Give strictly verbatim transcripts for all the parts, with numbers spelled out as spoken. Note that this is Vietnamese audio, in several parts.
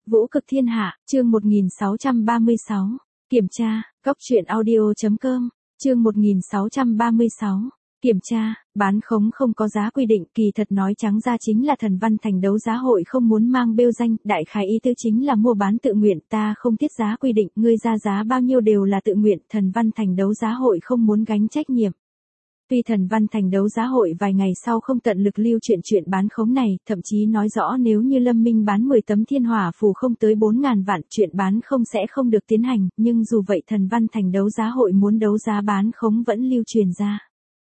Vũ cực thiên hạ, chương một nghìn sáu trăm ba mươi sáu. Kiểm tra, Cóc truyện audio.com, chương một nghìn sáu trăm ba mươi sáu. Kiểm tra, bán khống không có giá quy định, kỳ thật nói trắng ra chính là Thần Văn Thành đấu giá hội không muốn mang bêu danh, đại khái ý tứ chính là mua bán tự nguyện, ta không thiết giá quy định, ngươi ra giá bao nhiêu đều là tự nguyện, Thần Văn Thành đấu giá hội không muốn gánh trách nhiệm. Tuy Thần Văn Thành đấu giá hội vài ngày sau không tận lực lưu chuyện chuyện bán khống này, thậm chí nói rõ nếu như Lâm Minh bán mười tấm thiên hỏa phù không tới bốn ngàn vạn, chuyện bán không sẽ không được tiến hành, nhưng dù vậy Thần Văn Thành đấu giá hội muốn đấu giá bán khống vẫn lưu truyền ra.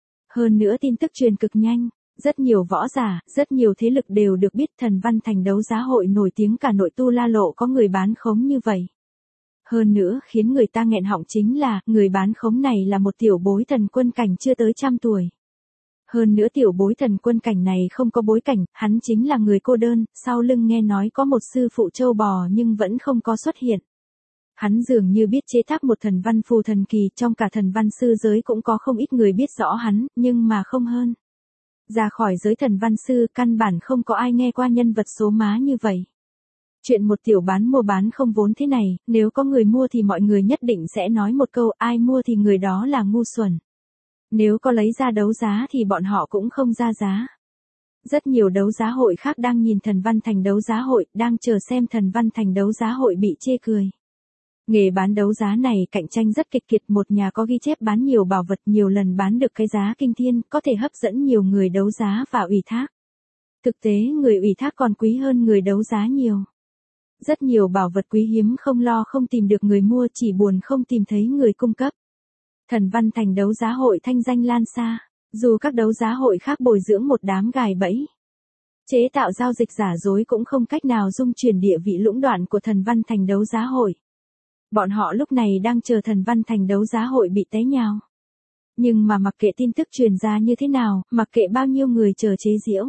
Hơn nữa tin tức truyền cực nhanh, rất nhiều võ giả, rất nhiều thế lực đều được biết Thần Văn Thành đấu giá hội nổi tiếng cả nội tu La Lộ có người bán khống như vậy. Hơn nữa khiến người ta nghẹn họng chính là, người bán khống này là một tiểu bối thần quân cảnh chưa tới trăm tuổi. Hơn nữa tiểu bối thần quân cảnh này không có bối cảnh, hắn chính là người cô đơn, sau lưng nghe nói có một sư phụ châu bò nhưng vẫn không có xuất hiện. Hắn dường như biết chế tác một thần văn phù thần kỳ, trong cả thần văn sư giới cũng có không ít người biết rõ hắn, nhưng mà không hơn. Ra khỏi giới thần văn sư, căn bản không có ai nghe qua nhân vật số má như vậy. Chuyện một tiểu bán mua bán không vốn thế này, nếu có người mua thì mọi người nhất định sẽ nói một câu, ai mua thì người đó là ngu xuẩn. Nếu có lấy ra đấu giá thì bọn họ cũng không ra giá. Rất nhiều đấu giá hội khác đang nhìn Thần Văn Thành đấu giá hội, đang chờ xem Thần Văn Thành đấu giá hội bị chê cười. Nghề bán đấu giá này cạnh tranh rất kịch liệt, một nhà có ghi chép bán nhiều bảo vật nhiều lần bán được cái giá kinh thiên, có thể hấp dẫn nhiều người đấu giá và ủy thác. Thực tế người ủy thác còn quý hơn người đấu giá nhiều. Rất nhiều bảo vật quý hiếm không lo không tìm được người mua, chỉ buồn không tìm thấy người cung cấp. Thần Văn Thành đấu giá hội thanh danh lan xa, dù các đấu giá hội khác bồi dưỡng một đám gài bẫy, chế tạo giao dịch giả dối cũng không cách nào dung chuyển địa vị lũng đoạn của Thần Văn Thành đấu giá hội. Bọn họ lúc này đang chờ Thần Văn Thành đấu giá hội bị té nhào. Nhưng mà mặc kệ tin tức truyền ra như thế nào, mặc kệ bao nhiêu người chờ chế giễu,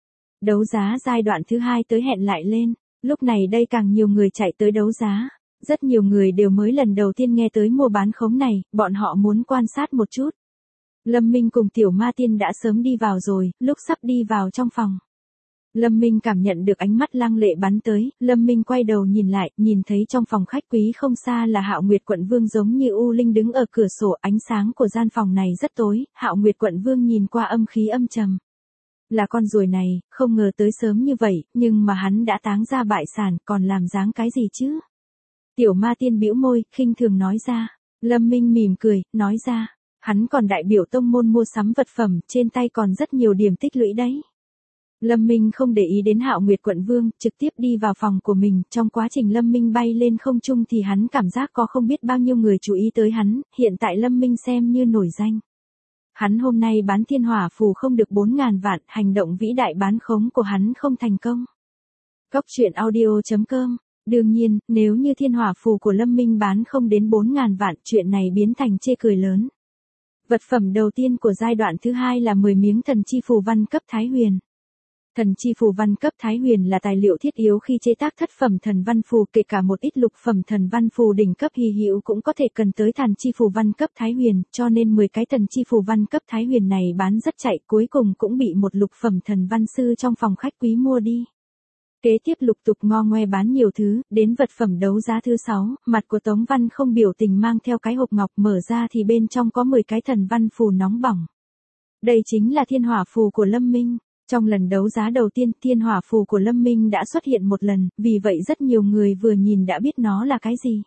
đấu giá giai đoạn thứ hai tới hẹn lại lên. Lúc này đây càng nhiều người chạy tới đấu giá, rất nhiều người đều mới lần đầu tiên nghe tới mua bán khống này, bọn họ muốn quan sát một chút. Lâm Minh cùng Tiểu Ma Tiên đã sớm đi vào rồi, lúc sắp đi vào trong phòng. Lâm Minh cảm nhận được ánh mắt lăng lệ bắn tới, Lâm Minh quay đầu nhìn lại, nhìn thấy trong phòng khách quý không xa là Hạo Nguyệt Quận Vương giống như U Linh đứng ở cửa sổ, ánh sáng của gian phòng này rất tối, Hạo Nguyệt Quận Vương nhìn qua âm khí âm trầm. Là con ruồi này, không ngờ tới sớm như vậy, nhưng mà hắn đã táng ra bại sản, còn làm dáng cái gì chứ? Tiểu Ma Tiên bĩu môi, khinh thường nói ra. Lâm Minh mỉm cười, nói ra, hắn còn đại biểu tông môn mua sắm vật phẩm, trên tay còn rất nhiều điểm tích lũy đấy. Lâm Minh không để ý đến Hạo Nguyệt Quận Vương, trực tiếp đi vào phòng của mình, trong quá trình Lâm Minh bay lên không trung thì hắn cảm giác có không biết bao nhiêu người chú ý tới hắn, hiện tại Lâm Minh xem như nổi danh. Hắn hôm nay bán thiên hỏa phù không được bốn ngàn vạn, hành động vĩ đại bán khống của hắn không thành công. Cóc truyện audio.com, đương nhiên, nếu như thiên hỏa phù của Lâm Minh bán không đến bốn ngàn vạn, chuyện này biến thành chê cười lớn. Vật phẩm đầu tiên của giai đoạn thứ hai là mười miếng thần chi phù văn cấp Thái Huyền. Thần chi phù văn cấp Thái Huyền là tài liệu thiết yếu khi chế tác thất phẩm thần văn phù, kể cả một ít lục phẩm thần văn phù đỉnh cấp hy hữu cũng có thể cần tới thần chi phù văn cấp Thái Huyền, cho nên mười cái thần chi phù văn cấp Thái Huyền này bán rất chạy, cuối cùng cũng bị một lục phẩm thần văn sư trong phòng khách quý mua đi. Kế tiếp lục tục ngo ngoe bán nhiều thứ, đến vật phẩm đấu giá thứ sáu, mặt của Tống Văn không biểu tình mang theo cái hộp ngọc, mở ra thì bên trong có mười cái thần văn phù nóng bỏng. Đây chính là thiên hỏa phù của Lâm Minh. Trong lần đấu giá đầu tiên, thiên hỏa phù của Lâm Minh đã xuất hiện một lần, vì vậy rất nhiều người vừa nhìn đã biết nó là cái gì.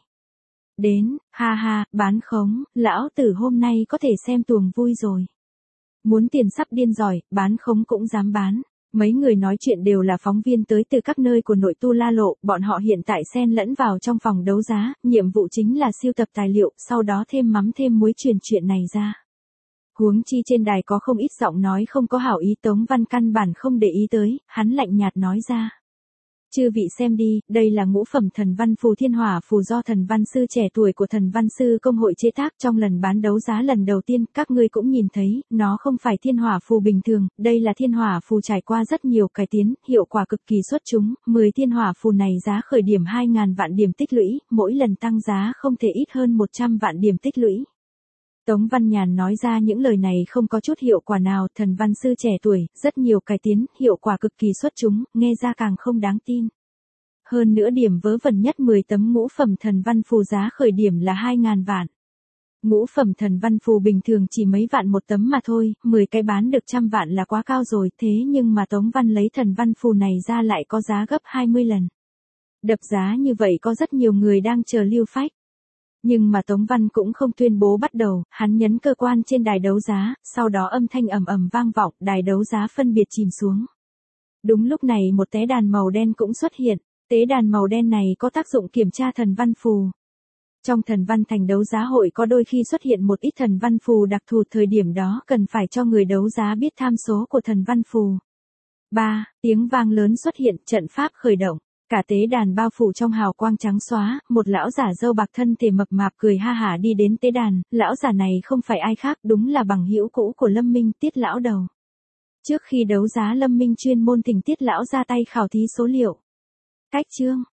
Đến, ha ha, bán khống, lão tử hôm nay có thể xem tuồng vui rồi. Muốn tiền sắp điên giỏi, bán khống cũng dám bán. Mấy người nói chuyện đều là phóng viên tới từ các nơi của nội tu La Lộ, bọn họ hiện tại xen lẫn vào trong phòng đấu giá, nhiệm vụ chính là sưu tập tài liệu, sau đó thêm mắm thêm muối truyền chuyện này ra. Huống chi trên đài có không ít giọng nói không có hảo ý, Tống Văn căn bản không để ý tới, hắn lạnh nhạt nói ra. Chư vị xem đi, đây là ngũ phẩm thần văn phù thiên hỏa phù do thần văn sư trẻ tuổi của thần văn sư công hội chế tác trong lần bán đấu giá lần đầu tiên, các ngươi cũng nhìn thấy, nó không phải thiên hỏa phù bình thường, đây là thiên hỏa phù trải qua rất nhiều cải tiến, hiệu quả cực kỳ xuất chúng, mười thiên hỏa phù này giá khởi điểm hai ngàn vạn điểm tích lũy, mỗi lần tăng giá không thể ít hơn một trăm vạn điểm tích lũy. Tống Văn Nhàn nói ra những lời này không có chút hiệu quả nào, thần văn sư trẻ tuổi, rất nhiều cải tiến, hiệu quả cực kỳ xuất chúng, nghe ra càng không đáng tin. hơn nữa điểm vớ vẩn nhất mười tấm ngũ phẩm thần văn phù giá khởi điểm là hai ngàn vạn. Ngũ phẩm thần văn phù bình thường chỉ mấy vạn một tấm mà thôi, mười cái bán được trăm vạn là quá cao rồi, thế nhưng mà Tống Văn lấy thần văn phù này ra lại có giá gấp hai mươi lần. Đập giá như vậy có rất nhiều người đang chờ Lưu Phách. Nhưng mà Tống Văn cũng không tuyên bố bắt đầu, hắn nhấn cơ quan trên đài đấu giá, sau đó âm thanh ầm ầm vang vọng, đài đấu giá phân biệt chìm xuống. Đúng lúc này một tế đàn màu đen cũng xuất hiện, tế đàn màu đen này có tác dụng kiểm tra thần văn phù. Trong thần văn thành đấu giá hội có đôi khi xuất hiện một ít thần văn phù đặc thù, thời điểm đó cần phải cho người đấu giá biết tham số của thần văn phù. ba. Tiếng vang lớn xuất hiện, trận pháp khởi động. Cả tế đàn bao phủ trong hào quang trắng xóa, một lão giả râu bạc thân thể mập mạp cười ha hả đi đến tế đàn, lão giả này không phải ai khác, đúng là bằng hữu cũ của Lâm Minh, Tiết lão đầu. Trước khi đấu giá Lâm Minh chuyên môn thỉnh Tiết lão ra tay khảo thí số liệu. Cách chương